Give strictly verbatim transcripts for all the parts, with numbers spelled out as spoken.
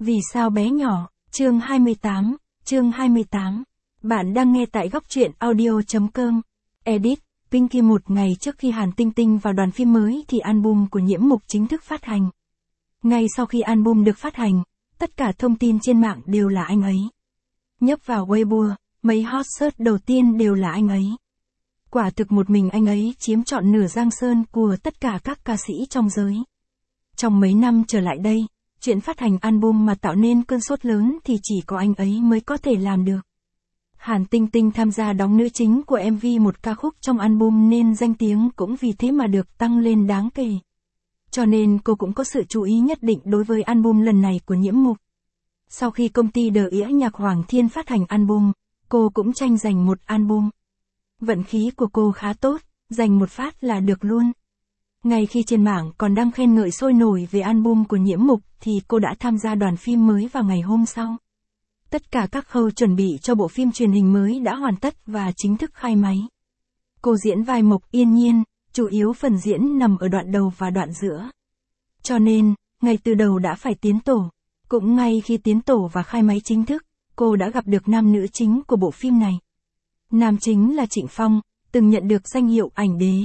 Vì sao bé nhỏ, chương hai mươi tám, chương hai mươi tám. Bạn đang nghe tại góc truyện audio chấm com. Edit, Pinky một ngày trước khi Hàn Tinh Tinh vào đoàn phim mới thì album của Nhiễm Mục chính thức phát hành. Ngay sau khi album được phát hành, tất cả thông tin trên mạng đều là anh ấy. Nhấp vào Weibo, mấy hot search đầu tiên đều là anh ấy. Quả thực một mình anh ấy chiếm trọn nửa giang sơn của tất cả các ca sĩ trong giới. Trong mấy năm trở lại đây, chuyện phát hành album mà tạo nên cơn sốt lớn thì chỉ có anh ấy mới có thể làm được. Hàn Tinh Tinh tham gia đóng nữ chính của em vê một ca khúc trong album nên danh tiếng cũng vì thế mà được tăng lên đáng kể. Cho nên cô cũng có sự chú ý nhất định đối với album lần này của Nhiễm Mục. Sau khi công ty Đờ Ĩa Nhạc Hoàng Thiên phát hành album, cô cũng tranh giành một album. Vận khí của cô khá tốt, giành một phát là được luôn. Ngay khi trên mạng còn đang khen ngợi sôi nổi về album của Nhiễm Mục thì cô đã tham gia đoàn phim mới vào ngày hôm sau. Tất cả các khâu chuẩn bị cho bộ phim truyền hình mới đã hoàn tất và chính thức khai máy. Cô diễn vai Mộc Yên Nhiên, chủ yếu phần diễn nằm ở đoạn đầu và đoạn giữa. Cho nên, ngay từ đầu đã phải tiến tổ. Cũng ngay khi tiến tổ và khai máy chính thức, cô đã gặp được nam nữ chính của bộ phim này. Nam chính là Trịnh Phong, từng nhận được danh hiệu ảnh đế.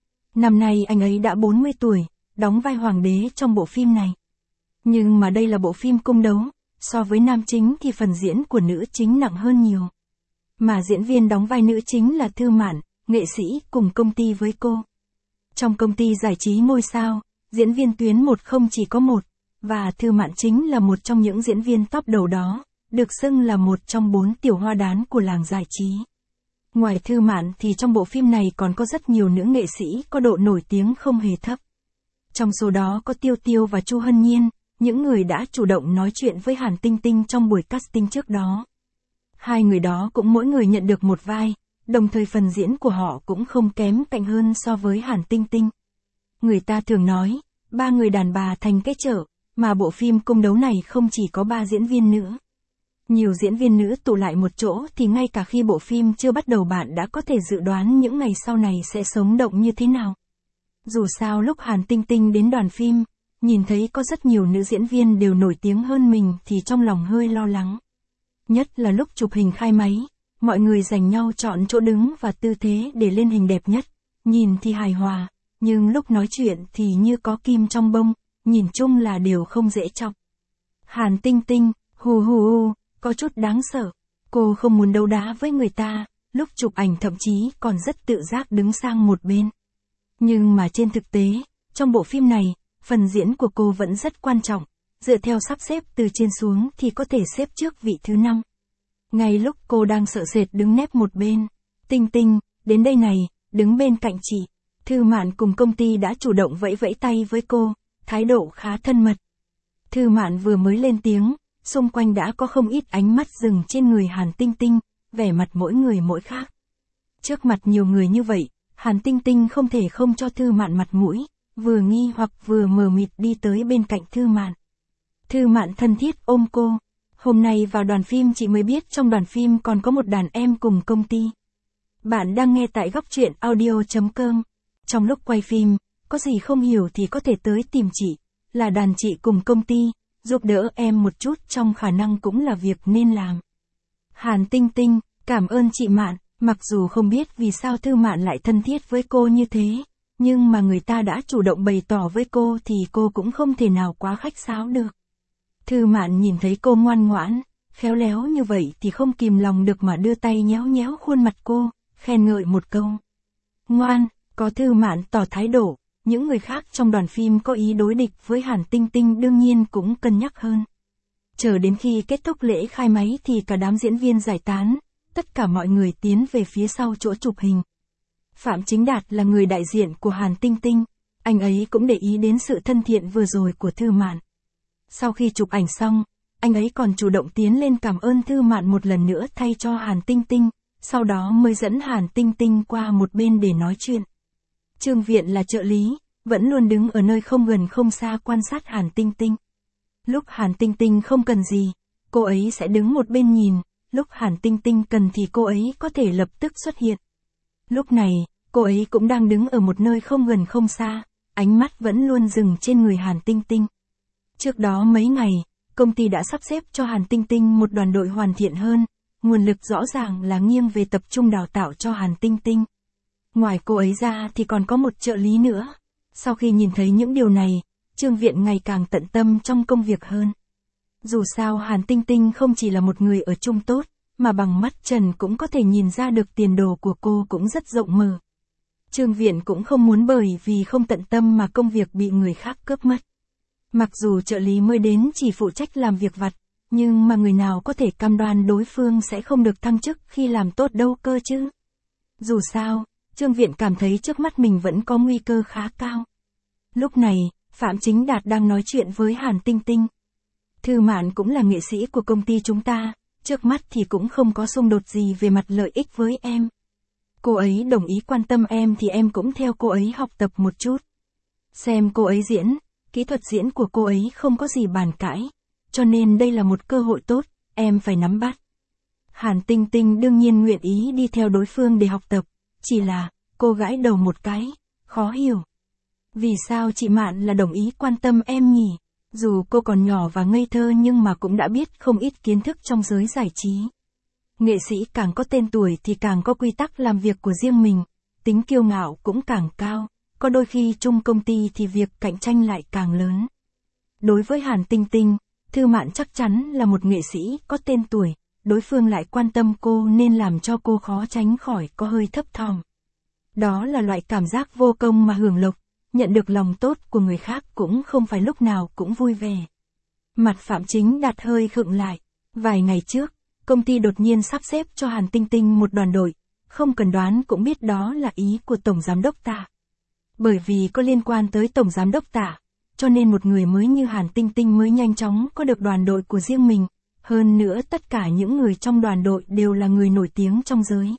Năm nay anh ấy đã bốn mươi tuổi, đóng vai hoàng đế trong bộ phim này. Nhưng mà đây là bộ phim cung đấu, so với nam chính thì phần diễn của nữ chính nặng hơn nhiều. Mà diễn viên đóng vai nữ chính là Thư Mạn, nghệ sĩ cùng công ty với cô. Trong công ty giải trí ngôi sao, diễn viên tuyến một không chỉ có một, và Thư Mạn chính là một trong những diễn viên top đầu đó, được xưng là một trong bốn tiểu hoa đán của làng giải trí. Ngoài Thư Mạn thì trong bộ phim này còn có rất nhiều nữ nghệ sĩ có độ nổi tiếng không hề thấp. Trong số đó có Tiêu Tiêu và Chu Hân Nhiên, những người đã chủ động nói chuyện với Hàn Tinh Tinh trong buổi casting trước đó. Hai người đó cũng mỗi người nhận được một vai, đồng thời phần diễn của họ cũng không kém cạnh hơn so với Hàn Tinh Tinh. Người ta thường nói, ba người đàn bà thành cái chợ, mà bộ phim cung đấu này không chỉ có ba diễn viên nữa. Nhiều diễn viên nữ tụ lại một chỗ thì ngay cả khi bộ phim chưa bắt đầu bạn đã có thể dự đoán những ngày sau này sẽ sống động như thế nào. Dù sao lúc Hàn Tinh Tinh đến đoàn phim, nhìn thấy có rất nhiều nữ diễn viên đều nổi tiếng hơn mình thì trong lòng hơi lo lắng. Nhất là lúc chụp hình khai máy, mọi người giành nhau chọn chỗ đứng và tư thế để lên hình đẹp nhất, nhìn thì hài hòa, nhưng lúc nói chuyện thì như có kim trong bông, nhìn chung là đều không dễ chọc. Hàn Tinh Tinh, hù hù hù, có chút đáng sợ. Cô không muốn đấu đá với người ta, lúc chụp ảnh thậm chí còn rất tự giác đứng sang một bên. Nhưng mà trên thực tế, trong bộ phim này, phần diễn của cô vẫn rất quan trọng. Dựa theo sắp xếp từ trên xuống thì có thể xếp trước vị thứ năm. Ngay lúc cô đang sợ sệt đứng nép một bên, Tinh Tinh, đến đây này, đứng bên cạnh chị. Thư Mạn cùng công ty đã chủ động vẫy vẫy tay với cô, thái độ khá thân mật. Thư Mạn vừa mới lên tiếng, xung quanh đã có không ít ánh mắt dừng trên người Hàn Tinh Tinh, vẻ mặt mỗi người mỗi khác. Trước mặt nhiều người như vậy, Hàn Tinh Tinh không thể không cho Thư Mạn mặt mũi, vừa nghi hoặc vừa mờ mịt đi tới bên cạnh Thư Mạn. Thư Mạn thân thiết ôm cô. Hôm nay vào đoàn phim chị mới biết trong đoàn phim còn có một đàn em cùng công ty. Bạn đang nghe tại góc truyện audio chấm com. Trong lúc quay phim, có gì không hiểu thì có thể tới tìm chị, là đàn chị cùng công ty, giúp đỡ em một chút trong khả năng cũng là việc nên làm. Hàn Tinh Tinh, cảm ơn chị Mạn, mặc dù không biết vì sao Thư Mạn lại thân thiết với cô như thế, nhưng mà người ta đã chủ động bày tỏ với cô thì cô cũng không thể nào quá khách sáo được. Thư Mạn nhìn thấy cô ngoan ngoãn, khéo léo như vậy thì không kìm lòng được mà đưa tay nhéo nhéo khuôn mặt cô, khen ngợi một câu. Ngoan, có Thư Mạn tỏ thái độ, những người khác trong đoàn phim có ý đối địch với Hàn Tinh Tinh đương nhiên cũng cân nhắc hơn. Chờ đến khi kết thúc lễ khai máy thì cả đám diễn viên giải tán, tất cả mọi người tiến về phía sau chỗ chụp hình. Phạm Chính Đạt là người đại diện của Hàn Tinh Tinh, anh ấy cũng để ý đến sự thân thiện vừa rồi của Thư Mạn. Sau khi chụp ảnh xong, anh ấy còn chủ động tiến lên cảm ơn Thư Mạn một lần nữa thay cho Hàn Tinh Tinh, sau đó mới dẫn Hàn Tinh Tinh qua một bên để nói chuyện. Trương Viện là trợ lý, vẫn luôn đứng ở nơi không gần không xa quan sát Hàn Tinh Tinh. Lúc Hàn Tinh Tinh không cần gì, cô ấy sẽ đứng một bên nhìn, lúc Hàn Tinh Tinh cần thì cô ấy có thể lập tức xuất hiện. Lúc này, cô ấy cũng đang đứng ở một nơi không gần không xa, ánh mắt vẫn luôn dừng trên người Hàn Tinh Tinh. Trước đó mấy ngày, công ty đã sắp xếp cho Hàn Tinh Tinh một đoàn đội hoàn thiện hơn, nguồn lực rõ ràng là nghiêng về tập trung đào tạo cho Hàn Tinh Tinh. Ngoài cô ấy ra thì còn có một trợ lý nữa. Sau khi nhìn thấy những điều này, Trương Viện ngày càng tận tâm trong công việc hơn. Dù sao Hàn Tinh Tinh không chỉ là một người ở chung tốt, mà bằng mắt trần cũng có thể nhìn ra được tiền đồ của cô cũng rất rộng mở. Trương Viện cũng không muốn bởi vì không tận tâm mà công việc bị người khác cướp mất. Mặc dù trợ lý mới đến chỉ phụ trách làm việc vặt, nhưng mà người nào có thể cam đoan đối phương sẽ không được thăng chức khi làm tốt đâu cơ chứ. Dù sao, Trương Viện cảm thấy trước mắt mình vẫn có nguy cơ khá cao. Lúc này, Phạm Chính Đạt đang nói chuyện với Hàn Tinh Tinh. Thư Mạn cũng là nghệ sĩ của công ty chúng ta, trước mắt thì cũng không có xung đột gì về mặt lợi ích với em. Cô ấy đồng ý quan tâm em thì em cũng theo cô ấy học tập một chút. Xem cô ấy diễn, kỹ thuật diễn của cô ấy không có gì bàn cãi, cho nên đây là một cơ hội tốt, em phải nắm bắt. Hàn Tinh Tinh đương nhiên nguyện ý đi theo đối phương để học tập, chỉ là, cô gãi đầu một cái, khó hiểu. Vì sao chị Mạn là đồng ý quan tâm em nhỉ? Dù cô còn nhỏ và ngây thơ nhưng mà cũng đã biết không ít kiến thức trong giới giải trí. Nghệ sĩ càng có tên tuổi thì càng có quy tắc làm việc của riêng mình, tính kiêu ngạo cũng càng cao, có đôi khi chung công ty thì việc cạnh tranh lại càng lớn. Đối với Hàn Tinh Tinh, Thư Mạn chắc chắn là một nghệ sĩ có tên tuổi, đối phương lại quan tâm cô nên làm cho cô khó tránh khỏi có hơi thấp thỏm. Đó là loại cảm giác vô công mà hưởng lộc, nhận được lòng tốt của người khác cũng không phải lúc nào cũng vui vẻ. Mặt Phạm Chính Đạt hơi khựng lại, vài ngày trước, công ty đột nhiên sắp xếp cho Hàn Tinh Tinh một đoàn đội, không cần đoán cũng biết đó là ý của Tổng Giám đốc Tạ. Bởi vì có liên quan tới Tổng Giám đốc Tạ, cho nên một người mới như Hàn Tinh Tinh mới nhanh chóng có được đoàn đội của riêng mình, hơn nữa tất cả những người trong đoàn đội đều là người nổi tiếng trong giới.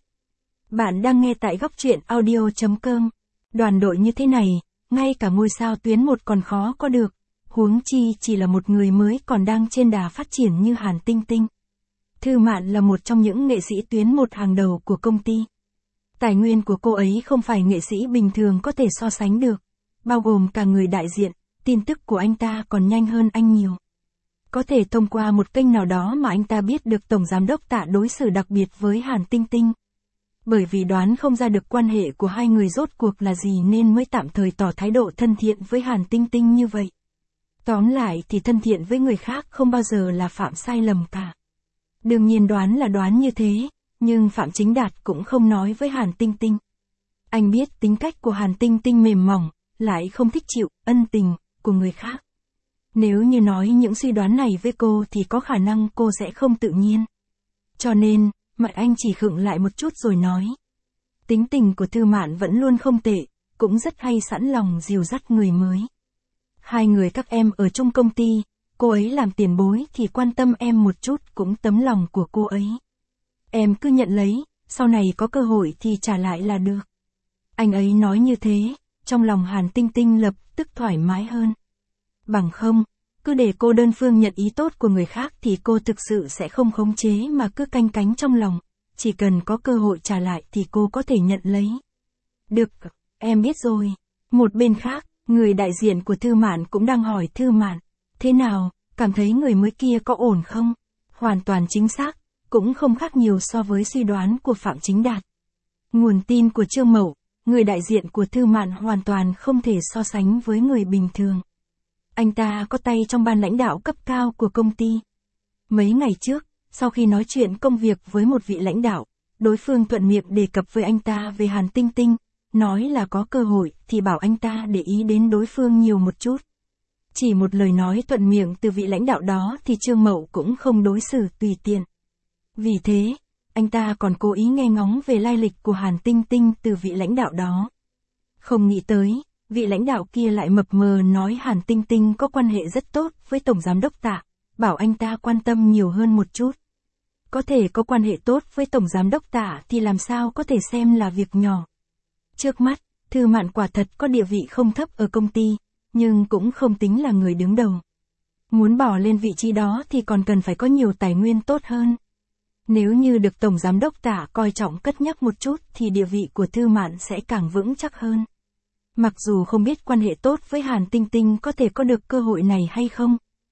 Bạn đang nghe tại góc truyện audio chấm com. Đoàn đội như thế này, ngay cả ngôi sao tuyến một còn khó có được, huống chi chỉ là một người mới còn đang trên đà phát triển như Hàn Tinh Tinh. Thư Mạn là một trong những nghệ sĩ tuyến một hàng đầu của công ty. Tài nguyên của cô ấy không phải nghệ sĩ bình thường có thể so sánh được, bao gồm cả người đại diện, tin tức của anh ta còn nhanh hơn anh nhiều. Có thể thông qua một kênh nào đó mà anh ta biết được Tổng Giám đốc Tạ đối xử đặc biệt với Hàn Tinh Tinh. Bởi vì đoán không ra được quan hệ của hai người rốt cuộc là gì nên mới tạm thời tỏ thái độ thân thiện với Hàn Tinh Tinh như vậy. Tóm lại thì thân thiện với người khác không bao giờ là phạm sai lầm cả. Đương nhiên đoán là đoán như thế, nhưng Phạm Chính Đạt cũng không nói với Hàn Tinh Tinh. Anh biết tính cách của Hàn Tinh Tinh mềm mỏng, lại không thích chịu ân tình của người khác. Nếu như nói những suy đoán này với cô thì có khả năng cô sẽ không tự nhiên. Cho nên, mặt anh chỉ khựng lại một chút rồi nói. Tính tình của Thư Mạn vẫn luôn không tệ, cũng rất hay sẵn lòng dìu dắt người mới. Hai người các em ở chung công ty, cô ấy làm tiền bối thì quan tâm em một chút cũng tấm lòng của cô ấy. Em cứ nhận lấy, sau này có cơ hội thì trả lại là được. Anh ấy nói như thế, trong lòng Hàn Tinh Tinh lập tức thoải mái hơn. Bằng không, cứ để cô đơn phương nhận ý tốt của người khác thì cô thực sự sẽ không khống chế mà cứ canh cánh trong lòng, chỉ cần có cơ hội trả lại thì cô có thể nhận lấy. Được, em biết rồi. Một bên khác, người đại diện của Thư Mạn cũng đang hỏi Thư Mạn, thế nào, cảm thấy người mới kia có ổn không? Hoàn toàn chính xác, cũng không khác nhiều so với suy đoán của Phạm Chính Đạt. Nguồn tin của Trương Mậu, người đại diện của Thư Mạn hoàn toàn không thể so sánh với người bình thường. Anh ta có tay trong ban lãnh đạo cấp cao của công ty. Mấy ngày trước, sau khi nói chuyện công việc với một vị lãnh đạo, đối phương thuận miệng đề cập với anh ta về Hàn Tinh Tinh, nói là có cơ hội thì bảo anh ta để ý đến đối phương nhiều một chút. Chỉ một lời nói thuận miệng từ vị lãnh đạo đó thì Trương Mậu cũng không đối xử tùy tiện. Vì thế, anh ta còn cố ý nghe ngóng về lai lịch của Hàn Tinh Tinh từ vị lãnh đạo đó. Không nghĩ tới, vị lãnh đạo kia lại mập mờ nói Hàn Tinh Tinh có quan hệ rất tốt với Tổng Giám đốc Tạ, bảo anh ta quan tâm nhiều hơn một chút. Có thể có quan hệ tốt với Tổng Giám đốc Tạ thì làm sao có thể xem là việc nhỏ. Trước mắt, Thư Mạn quả thật có địa vị không thấp ở công ty, nhưng cũng không tính là người đứng đầu. Muốn bỏ lên vị trí đó thì còn cần phải có nhiều tài nguyên tốt hơn. Nếu như được Tổng Giám đốc Tạ coi trọng cất nhắc một chút thì địa vị của Thư Mạn sẽ càng vững chắc hơn. Mặc dù không biết quan hệ tốt với Hàn Tinh Tinh có thể có được cơ hội này hay không,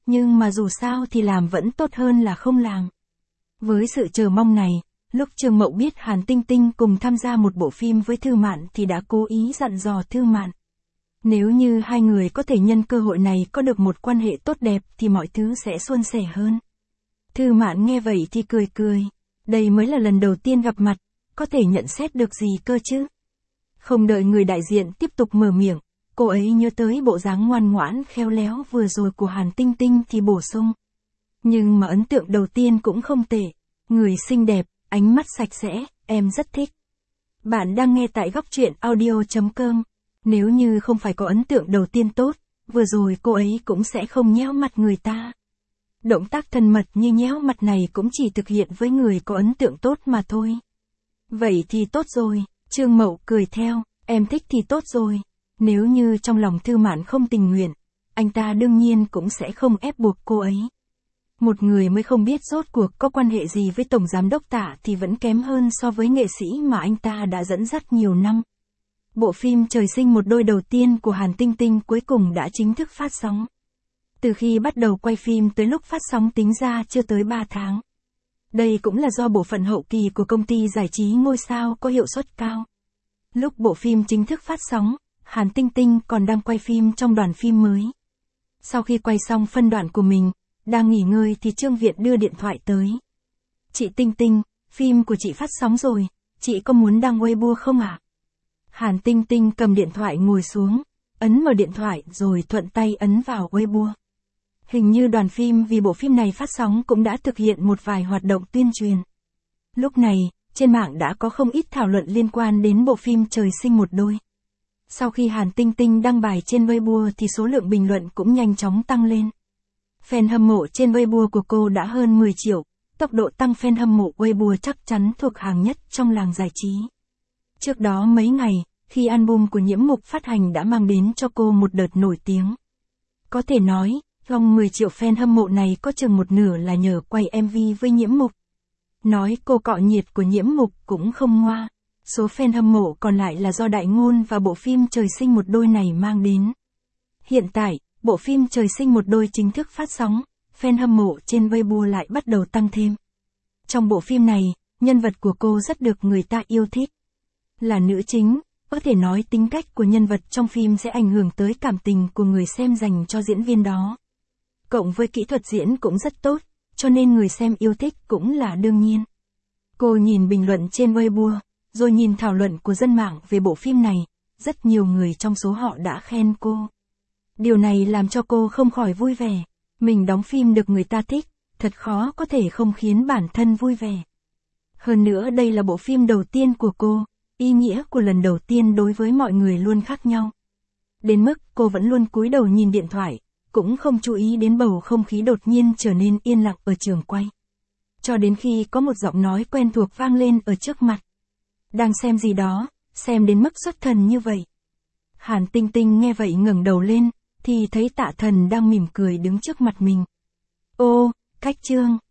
Nhưng mà dù sao thì làm vẫn tốt hơn là không làm. Với sự chờ mong này, lúc Trương Mậu biết Hàn Tinh Tinh cùng tham gia một bộ phim với Thư Mạn thì đã cố ý dặn dò Thư Mạn. Nếu như hai người có thể nhân cơ hội này có được một quan hệ tốt đẹp thì mọi thứ sẽ suôn sẻ hơn. Thư Mạn nghe vậy thì cười cười. Đây mới là lần đầu tiên gặp mặt, có thể nhận xét được gì cơ chứ? Không đợi người đại diện tiếp tục mở miệng, cô ấy nhớ tới bộ dáng ngoan ngoãn khéo léo vừa rồi của Hàn Tinh Tinh thì bổ sung. Nhưng mà ấn tượng đầu tiên cũng không tệ. Người xinh đẹp, ánh mắt sạch sẽ, em rất thích. Bạn đang nghe tại góc truyện audio chấm com. Nếu như không phải có ấn tượng đầu tiên tốt, vừa rồi cô ấy cũng sẽ không nhéo mặt người ta. Động tác thân mật như nhéo mặt này cũng chỉ thực hiện với người có ấn tượng tốt mà thôi. Vậy thì tốt rồi, Trương Mậu cười theo, em thích thì tốt rồi. Nếu như trong lòng Thư Mạn không tình nguyện, anh ta đương nhiên cũng sẽ không ép buộc cô ấy. Một người mới không biết rốt cuộc có quan hệ gì với Tổng Giám Đốc Tạ thì vẫn kém hơn so với nghệ sĩ mà anh ta đã dẫn dắt nhiều năm. Bộ phim Trời sinh một đôi đầu tiên của Hàn Tinh Tinh cuối cùng đã chính thức phát sóng. Từ khi bắt đầu quay phim tới lúc phát sóng tính ra chưa tới ba tháng. Đây cũng là do bộ phận hậu kỳ của công ty giải trí ngôi sao có hiệu suất cao. Lúc bộ phim chính thức phát sóng, Hàn Tinh Tinh còn đang quay phim trong đoàn phim mới. Sau khi quay xong phân đoạn của mình, đang nghỉ ngơi thì Trương Viện đưa điện thoại tới. Chị Tinh Tinh, phim của chị phát sóng rồi, chị có muốn đăng Weibo không ạ? À? Hàn Tinh Tinh cầm điện thoại ngồi xuống, ấn mở điện thoại rồi thuận tay ấn vào Weibo. Hình như đoàn phim vì bộ phim này phát sóng cũng đã thực hiện một vài hoạt động tuyên truyền. Lúc này, trên mạng đã có không ít thảo luận liên quan đến bộ phim Trời sinh một đôi. Sau khi Hàn Tinh Tinh đăng bài trên Weibo thì số lượng bình luận cũng nhanh chóng tăng lên. Fan hâm mộ trên Weibo của cô đã hơn mười triệu, tốc độ tăng fan hâm mộ Weibo chắc chắn thuộc hàng nhất trong làng giải trí. Trước đó mấy ngày, khi album của Nhiễm Mục phát hành đã mang đến cho cô một đợt nổi tiếng. Có thể nói, trong mười triệu fan hâm mộ này có chừng một nửa là nhờ quay em vê với Nhiễm Mục. Nói cô cọ nhiệt của Nhiễm Mục cũng không ngoa. Số fan hâm mộ còn lại là do đại ngôn và bộ phim Trời sinh một đôi này mang đến. Hiện tại, bộ phim Trời sinh một đôi chính thức phát sóng, fan hâm mộ trên Weibo lại bắt đầu tăng thêm. Trong bộ phim này, nhân vật của cô rất được người ta yêu thích. Là nữ chính, có thể nói tính cách của nhân vật trong phim sẽ ảnh hưởng tới cảm tình của người xem dành cho diễn viên đó. Cộng với kỹ thuật diễn cũng rất tốt, cho nên người xem yêu thích cũng là đương nhiên. Cô nhìn bình luận trên Weibo, rồi nhìn thảo luận của dân mạng về bộ phim này, rất nhiều người trong số họ đã khen cô. Điều này làm cho cô không khỏi vui vẻ. Mình đóng phim được người ta thích, thật khó có thể không khiến bản thân vui vẻ. Hơn nữa đây là bộ phim đầu tiên của cô, ý nghĩa của lần đầu tiên đối với mọi người luôn khác nhau. Đến mức cô vẫn luôn cúi đầu nhìn điện thoại, cũng không chú ý đến bầu không khí đột nhiên trở nên yên lặng ở trường quay. Cho đến khi có một giọng nói quen thuộc vang lên ở trước mặt. Đang xem gì đó, xem đến mức xuất thần như vậy. Hàn Tinh Tinh nghe vậy ngẩng đầu lên, thì thấy Tạ Thần đang mỉm cười đứng trước mặt mình. Ô, Cách Trương,